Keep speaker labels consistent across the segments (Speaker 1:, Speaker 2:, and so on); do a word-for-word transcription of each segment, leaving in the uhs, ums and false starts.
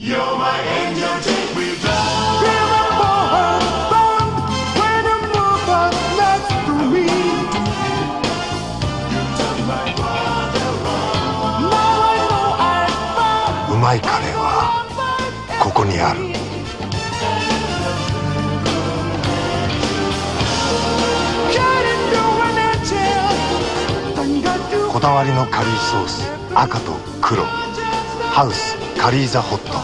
Speaker 1: うまいカレーはここにある。こだわりのカリーソース、赤と黒。ハウスカリーザホット。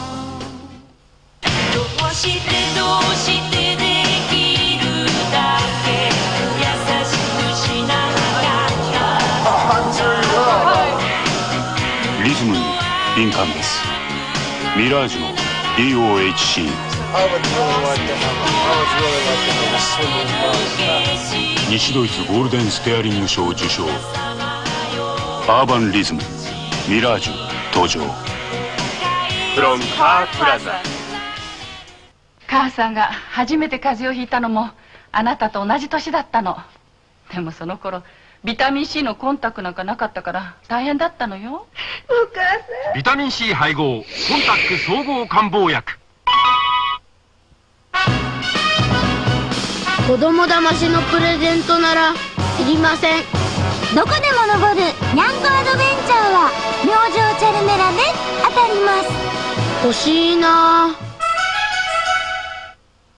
Speaker 2: どうしてどうしてできるだけ優しくしなかった
Speaker 3: リズムに敏感です。ミラージュの ディーオーエイチシー。 西ドイツゴールデンステアリング賞受賞。アーバンリズムミラージュ登場。フロンカープラザ。
Speaker 4: 母さんが初めて風邪をひいたのもあなたと同じ年だったの。でもその頃ビタミン C のコンタクトなんかなかったから大変だったのよ。お
Speaker 5: 母さん。
Speaker 6: ビタミン C 配合コンタック総合感冒薬。
Speaker 5: 子供騙しのプレゼントならいりません。
Speaker 7: どこでも登るニャンコアドベンチャーは明星チャルメラで当たります。
Speaker 5: 欲しいな。